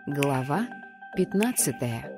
Глава 15.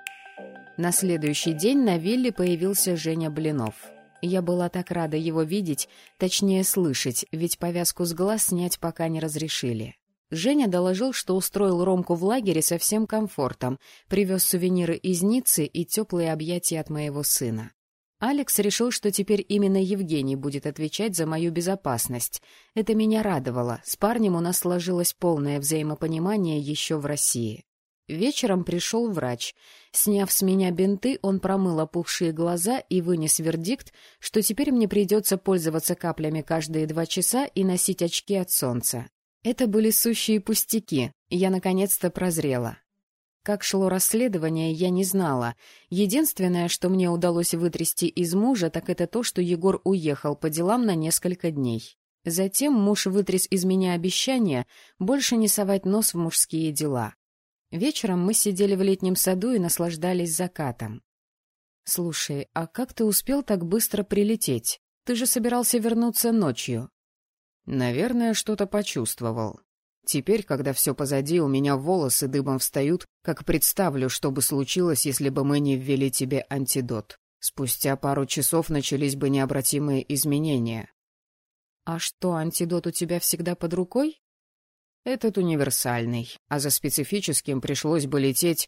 На следующий день на вилле появился Женя Блинов. Я была так рада его видеть, точнее слышать, ведь повязку с глаз снять пока не разрешили. Женя доложил, что устроил Ромку в лагере со всем комфортом, привез сувениры из Ниццы и теплые объятия от моего сына. Алекс решил, что теперь именно Евгений будет отвечать за мою безопасность. Это меня радовало, с парнем у нас сложилось полное взаимопонимание еще в России. Вечером пришел врач. Сняв с меня бинты, он промыл опухшие глаза и вынес вердикт, что теперь мне придется пользоваться каплями каждые 2 часа и носить очки от солнца. Это были сущие пустяки, я наконец-то прозрела. Как шло расследование, я не знала. Единственное, что мне удалось вытрясти из мужа, так это то, что Егор уехал по делам на несколько дней. Затем муж вытряс из меня обещание больше не совать нос в мужские дела. Вечером мы сидели в летнем саду и наслаждались закатом. «Слушай, а как ты успел так быстро прилететь? Ты же собирался вернуться ночью». «Наверное, что-то почувствовал. Теперь, когда все позади, у меня волосы дыбом встают, как представлю, что бы случилось, если бы мы не ввели тебе антидот. Спустя пару часов начались бы необратимые изменения». «А что, антидот у тебя всегда под рукой?» «Этот универсальный, а за специфическим пришлось бы лететь,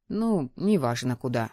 неважно куда».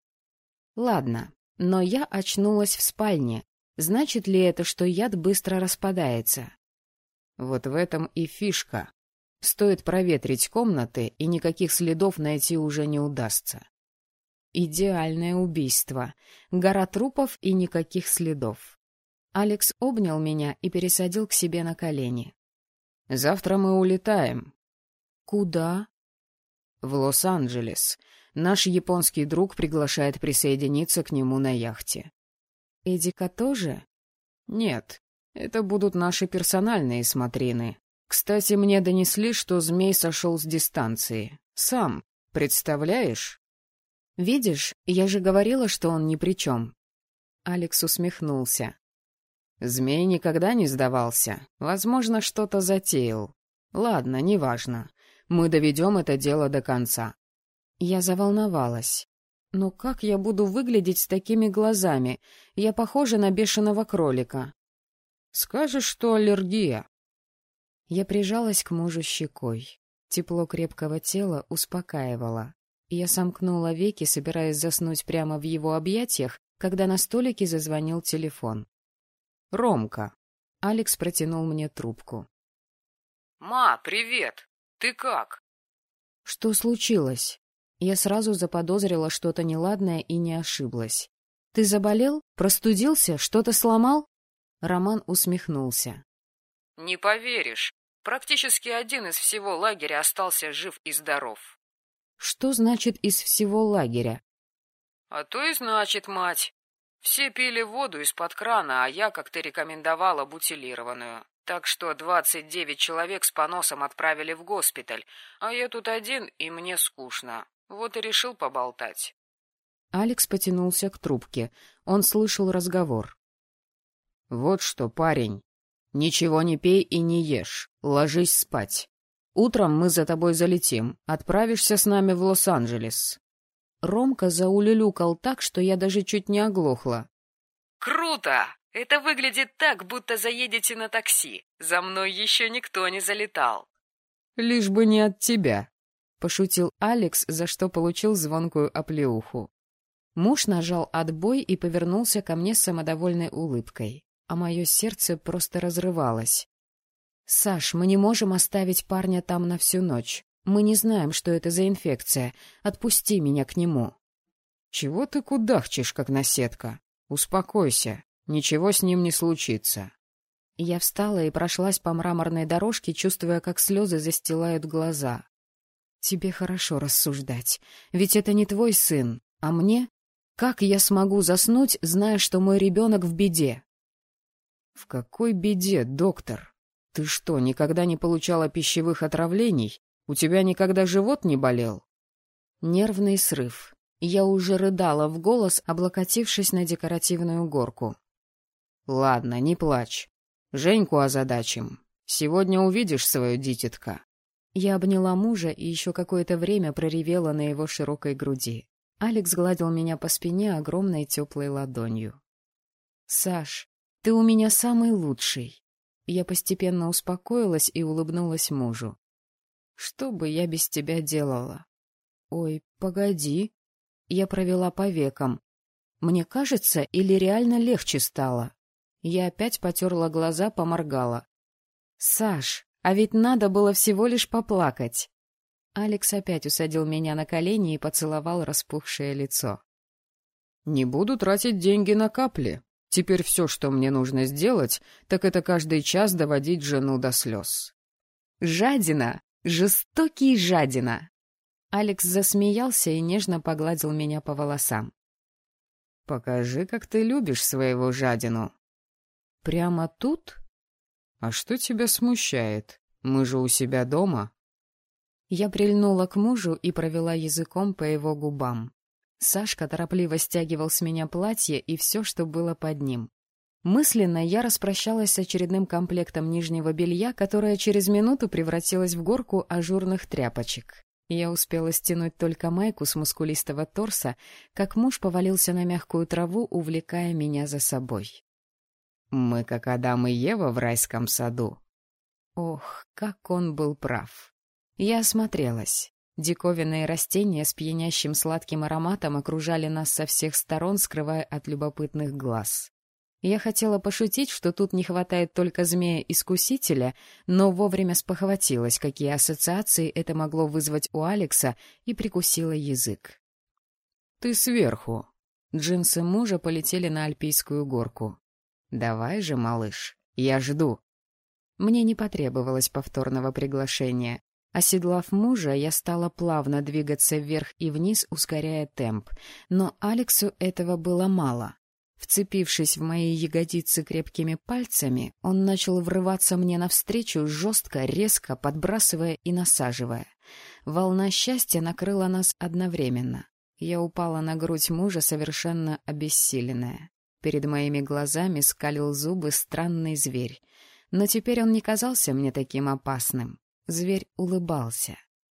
«Ладно, но я очнулась в спальне. Значит ли это, что яд быстро распадается?» «Вот в этом и фишка. Стоит проветрить комнаты, и никаких следов найти уже не удастся». «Идеальное убийство. Гора трупов и никаких следов». Алекс обнял меня и пересадил к себе на колени. «Завтра мы улетаем». «Куда?» «В Лос-Анджелес. Наш японский друг приглашает присоединиться к нему на яхте». «Эдика тоже?» «Нет, это будут наши персональные смотрины. Кстати, мне донесли, что змей сошел с дистанции. Сам, представляешь?» «Видишь, я же говорила, что он ни при чем». Алекс усмехнулся. «Змей никогда не сдавался. Возможно, что-то затеял. Ладно, неважно. Мы доведем это дело до конца». Я заволновалась. «Но как я буду выглядеть с такими глазами? Я похожа на бешеного кролика». «Скажешь, что аллергия». Я прижалась к мужу щекой. Тепло крепкого тела успокаивало. Я сомкнула веки, собираясь заснуть прямо в его объятиях, когда на столике зазвонил телефон. «Ромка». Алекс протянул мне трубку. «Ма, привет! Ты как?» «Что случилось?» Я сразу заподозрила что-то неладное и не ошиблась. «Ты заболел? Простудился? Что-то сломал?» Роман усмехнулся. «Не поверишь. Практически один из всего лагеря остался жив и здоров». «Что значит из всего лагеря?» «А то и значит, мать. Все пили воду из-под крана, а я, как ты рекомендовала, бутилированную. Так что 29 человек с поносом отправили в госпиталь, а я тут один, и мне скучно. Вот и решил поболтать». Алекс потянулся к трубке. Он слышал разговор. «Вот что, парень, ничего не пей и не ешь. Ложись спать. Утром мы за тобой залетим. Отправишься с нами в Лос-Анджелес». Ромка заулюлюкал так, что я даже чуть не оглохла. «Круто! Это выглядит так, будто заедете на такси. За мной еще никто не залетал». «Лишь бы не от тебя», — пошутил Алекс, за что получил звонкую оплеуху. Муж нажал отбой и повернулся ко мне с самодовольной улыбкой, а мое сердце просто разрывалось. «Саш, мы не можем оставить парня там на всю ночь. Мы не знаем, что это за инфекция. Отпусти меня к нему». «Чего ты кудахчешь, как наседка? Успокойся. Ничего с ним не случится». Я встала и прошлась по мраморной дорожке, чувствуя, как слезы застилают глаза. «Тебе хорошо рассуждать. Ведь это не твой сын, а мне? Как я смогу заснуть, зная, что мой ребенок в беде?» «В какой беде, доктор? Ты что, никогда не получала пищевых отравлений? У тебя никогда живот не болел?» Нервный срыв. Я уже рыдала в голос, облокотившись на декоративную горку. «Ладно, не плачь. Женьку озадачим. Сегодня увидишь свою дитятка». Я обняла мужа и еще какое-то время проревела на его широкой груди. Алекс гладил меня по спине огромной теплой ладонью. «Саш, ты у меня самый лучший». Я постепенно успокоилась и улыбнулась мужу. «Что бы я без тебя делала?» «Ой, погоди». Я провела по векам. Мне кажется, или реально легче стало? Я опять потерла глаза, поморгала. «Саш, а ведь надо было всего лишь поплакать». Алекс опять усадил меня на колени и поцеловал распухшее лицо. «Не буду тратить деньги на капли. Теперь все, что мне нужно сделать, так это каждый час доводить жену до слез». «Жадина! Жестокий жадина!» Алекс засмеялся и нежно погладил меня по волосам. «Покажи, как ты любишь своего жадину». «Прямо тут?» «А что тебя смущает? Мы же у себя дома». Я прильнула к мужу и провела языком по его губам. Сашка торопливо стягивал с меня платье и все, что было под ним. Мысленно я распрощалась с очередным комплектом нижнего белья, которое через минуту превратилось в горку ажурных тряпочек. Я успела стянуть только майку с мускулистого торса, как муж повалился на мягкую траву, увлекая меня за собой. «Мы как Адам и Ева в райском саду». Ох, как он был прав. Я осмотрелась. Диковинные растения с пьянящим сладким ароматом окружали нас со всех сторон, скрывая от любопытных глаз. Я хотела пошутить, что тут не хватает только змея-искусителя, но вовремя спохватилась, какие ассоциации это могло вызвать у Алекса, и прикусила язык. «Ты сверху». Джинсы мужа полетели на альпийскую горку. «Давай же, малыш, я жду». Мне не потребовалось повторного приглашения. Оседлав мужа, я стала плавно двигаться вверх и вниз, ускоряя темп. Но Алексу этого было мало. Вцепившись в мои ягодицы крепкими пальцами, он начал врываться мне навстречу, жестко, резко, подбрасывая и насаживая. Волна счастья накрыла нас одновременно. Я упала на грудь мужа, совершенно обессиленная. Перед моими глазами скалил зубы странный зверь. Но теперь он не казался мне таким опасным. Зверь улыбался.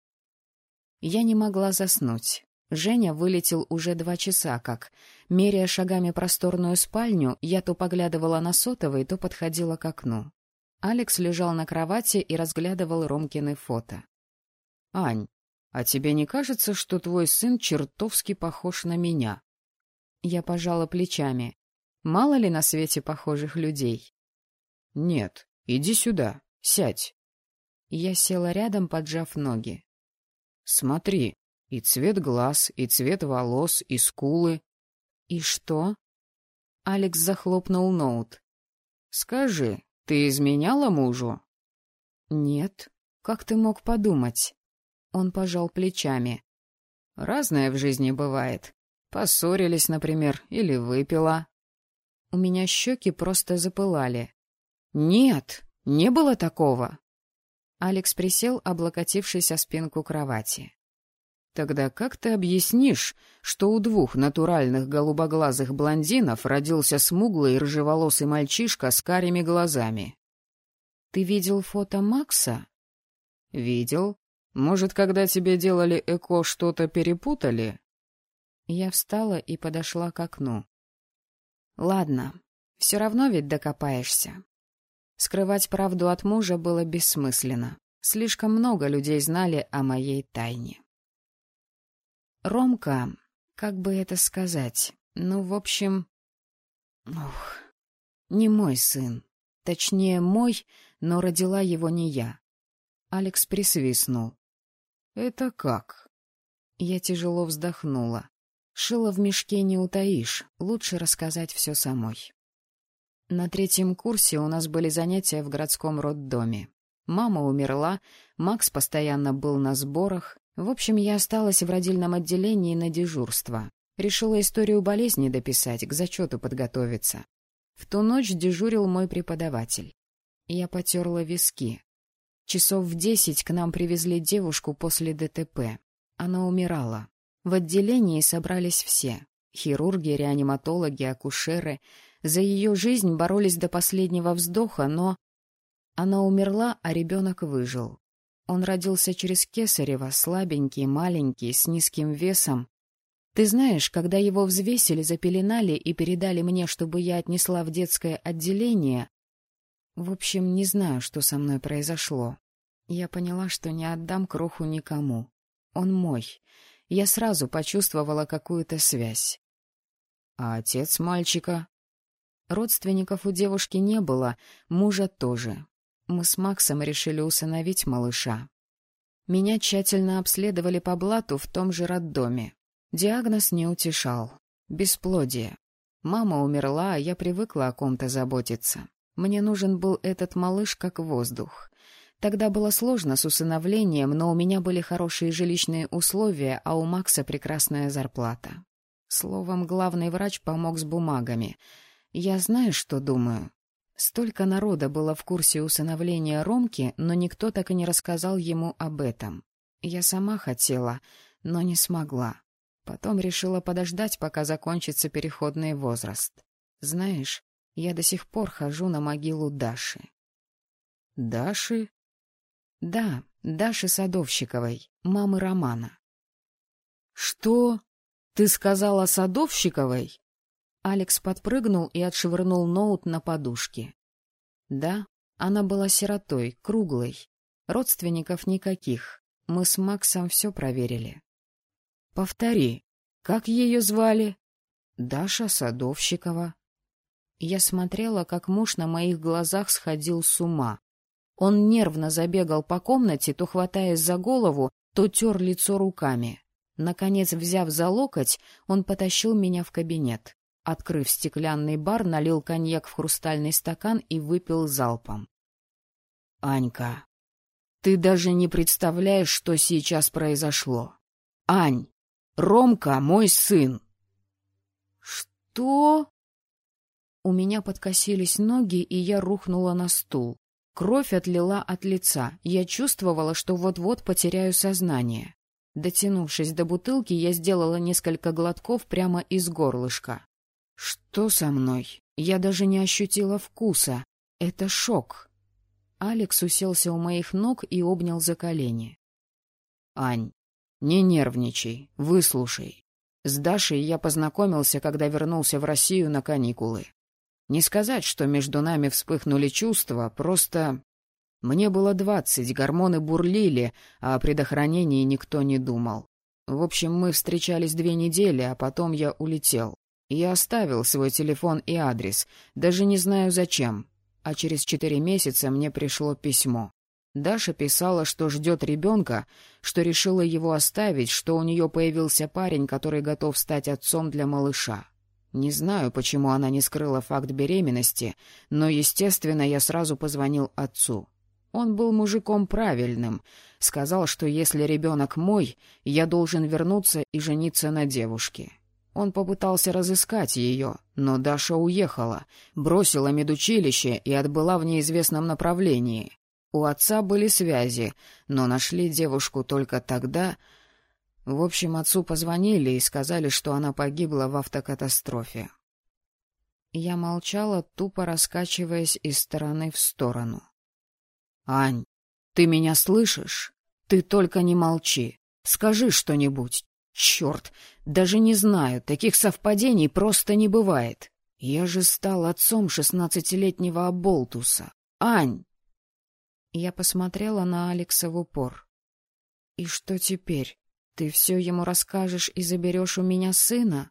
Я не могла заснуть. Женя вылетел уже 2 часа как. Меряя шагами просторную спальню, я то поглядывала на сотовый, то подходила к окну. Алекс лежал на кровати и разглядывал Ромкины фото. «Ань, а тебе не кажется, что твой сын чертовски похож на меня?» Я пожала плечами. Мало ли на свете похожих людей? «Нет, иди сюда, сядь». Я села рядом, поджав ноги. «Смотри, и цвет глаз, и цвет волос, и скулы». «И что?» Алекс захлопнул ноут. «Скажи, ты изменяла мужу?» «Нет. Как ты мог подумать?» Он пожал плечами. «Разное в жизни бывает. Поссорились, например, или выпила». У меня щеки просто запылали. «Нет, не было такого». Алекс присел, облокотившись о спинку кровати. «Тогда как ты объяснишь, что у 2 натуральных голубоглазых блондинов родился смуглый рыжеволосый мальчишка с карими глазами?» «Ты видел фото Макса?» «Видел. Может, когда тебе делали ЭКО, что-то перепутали?» Я встала и подошла к окну. «Ладно, все равно ведь докопаешься». Скрывать правду от мужа было бессмысленно. Слишком много людей знали о моей тайне. Ромка, как бы это сказать, в общем... не мой сын. Точнее, мой, но родила его не я. Алекс присвистнул. «Это как?» Я тяжело вздохнула. Шило в мешке не утаишь, лучше рассказать все самой. На 3-м курсе у нас были занятия в городском роддоме. Мама умерла, Макс постоянно был на сборах. В общем, я осталась в родильном отделении на дежурство. Решила историю болезни дописать, к зачету подготовиться. В ту ночь дежурил мой преподаватель. Я потерла виски. Часов в 10 к нам привезли девушку после ДТП. Она умирала. В отделении собрались все. Хирурги, реаниматологи, акушеры. За ее жизнь боролись до последнего вздоха, но... Она умерла, а ребенок выжил. Он родился через кесарево, слабенький, маленький, с низким весом. Ты знаешь, когда его взвесили, запеленали и передали мне, чтобы я отнесла в детское отделение... В общем, не знаю, что со мной произошло. Я поняла, что не отдам кроху никому. Он мой. Я сразу почувствовала какую-то связь. А отец мальчика? Родственников у девушки не было, мужа тоже. Мы с Максом решили усыновить малыша. Меня тщательно обследовали по блату в том же роддоме. Диагноз не утешал. Бесплодие. Мама умерла, а я привыкла о ком-то заботиться. Мне нужен был этот малыш как воздух. Тогда было сложно с усыновлением, но у меня были хорошие жилищные условия, а у Макса прекрасная зарплата. Словом, главный врач помог с бумагами. Я знаю, что думаю. Столько народа было в курсе усыновления Ромки, но никто так и не рассказал ему об этом. Я сама хотела, но не смогла. Потом решила подождать, пока закончится переходный возраст. Знаешь, я до сих пор хожу на могилу Даши. Даши? Да, Даши Садовщиковой, мамы Романа. Что? Ты сказала Садовщиковой? Алекс подпрыгнул и отшвырнул ноут на подушке. Да, она была сиротой, круглой. Родственников никаких. Мы с Максом все проверили. Повтори, как ее звали? Даша Садовщикова. Я смотрела, как муж на моих глазах сходил с ума. Он нервно забегал по комнате, то хватаясь за голову, то тер лицо руками. Наконец, взяв за локоть, он потащил меня в кабинет. Открыв стеклянный бар, налил коньяк в хрустальный стакан и выпил залпом. — Анька, ты даже не представляешь, что сейчас произошло. Ань, Ромка — мой сын. — Что? У меня подкосились ноги, и я рухнула на стул. Кровь отлила от лица. Я чувствовала, что вот-вот потеряю сознание. Дотянувшись до бутылки, я сделала несколько глотков прямо из горлышка. Что со мной? Я даже не ощутила вкуса. Это шок. Алекс уселся у моих ног и обнял за колени. — Ань, не нервничай, выслушай. С Дашей я познакомился, когда вернулся в Россию на каникулы. Не сказать, что между нами вспыхнули чувства, просто... Мне было 20, гормоны бурлили, а о предохранении никто не думал. В общем, мы встречались 2 недели, а потом я улетел. Я оставил свой телефон и адрес, даже не знаю зачем. А через 4 месяца мне пришло письмо. Даша писала, что ждет ребенка, что решила его оставить, что у нее появился парень, который готов стать отцом для малыша. Не знаю, почему она не скрыла факт беременности, но, естественно, я сразу позвонил отцу. Он был мужиком правильным, сказал, что если ребенок мой, я должен вернуться и жениться на девушке. Он попытался разыскать ее, но Даша уехала, бросила медучилище и отбыла в неизвестном направлении. У отца были связи, но нашли девушку только тогда... В общем, отцу позвонили и сказали, что она погибла в автокатастрофе. Я молчала, тупо раскачиваясь из стороны в сторону. — Ань, ты меня слышишь? Ты только не молчи. Скажи что-нибудь. Черт, даже не знаю, таких совпадений просто не бывает. Я же стал отцом 16-летнего оболтуса. Ань! Я посмотрела на Алекса в упор. — И что теперь? Ты все ему расскажешь и заберешь у меня сына?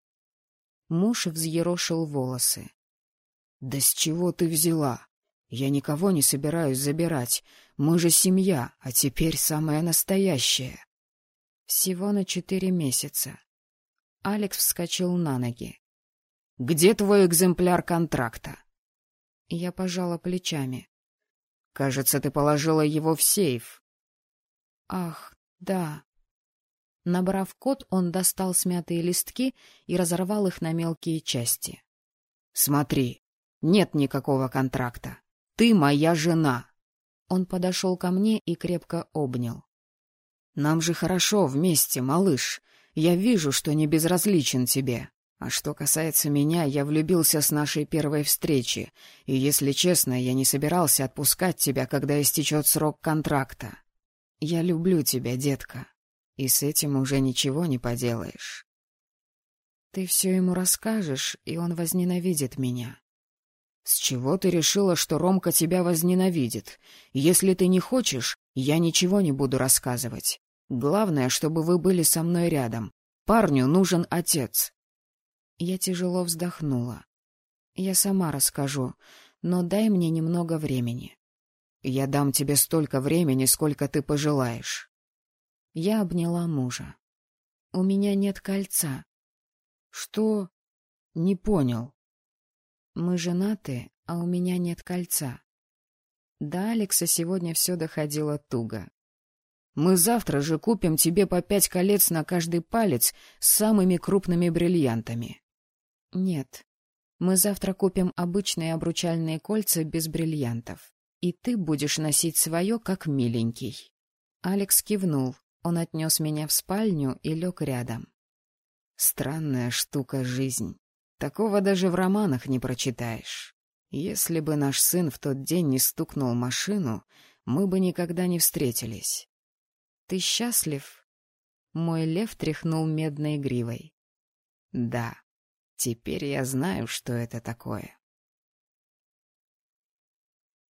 Муж взъерошил волосы. — Да с чего ты взяла? Я никого не собираюсь забирать. Мы же семья, а теперь самое настоящее. Всего на 4 месяца. Алекс вскочил на ноги. — Где твой экземпляр контракта? Я пожала плечами. — Кажется, ты положила его в сейф. — Ах, да. Набрав код, он достал смятые листки и разорвал их на мелкие части. — Смотри, нет никакого контракта. Ты моя жена. Он подошел ко мне и крепко обнял. — Нам же хорошо вместе, малыш. Я вижу, что не безразличен тебе. А что касается меня, я влюбился с нашей первой встречи, и, если честно, я не собирался отпускать тебя, когда истечет срок контракта. Я люблю тебя, детка, и с этим уже ничего не поделаешь. Ты все ему расскажешь, и он возненавидит меня. С чего ты решила, что Ромка тебя возненавидит? Если ты не хочешь, я ничего не буду рассказывать. Главное, чтобы вы были со мной рядом. Парню нужен отец. Я тяжело вздохнула. Я сама расскажу, но дай мне немного времени. Я дам тебе столько времени, сколько ты пожелаешь. Я обняла мужа. У меня нет кольца. Что? Не понял. Мы женаты, а у меня нет кольца. До Алекса сегодня все доходило туго. Мы завтра же купим тебе по 5 колец на каждый палец с самыми крупными бриллиантами. Нет, мы завтра купим обычные обручальные кольца без бриллиантов, и ты будешь носить свое, как миленький. Алекс кивнул, он отнес меня в спальню и лег рядом. Странная штука жизнь. Такого даже в романах не прочитаешь. Если бы наш сын в тот день не стукнул машину, мы бы никогда не встретились. Ты счастлив? Мой лев тряхнул медной гривой. Да, теперь я знаю, что это такое.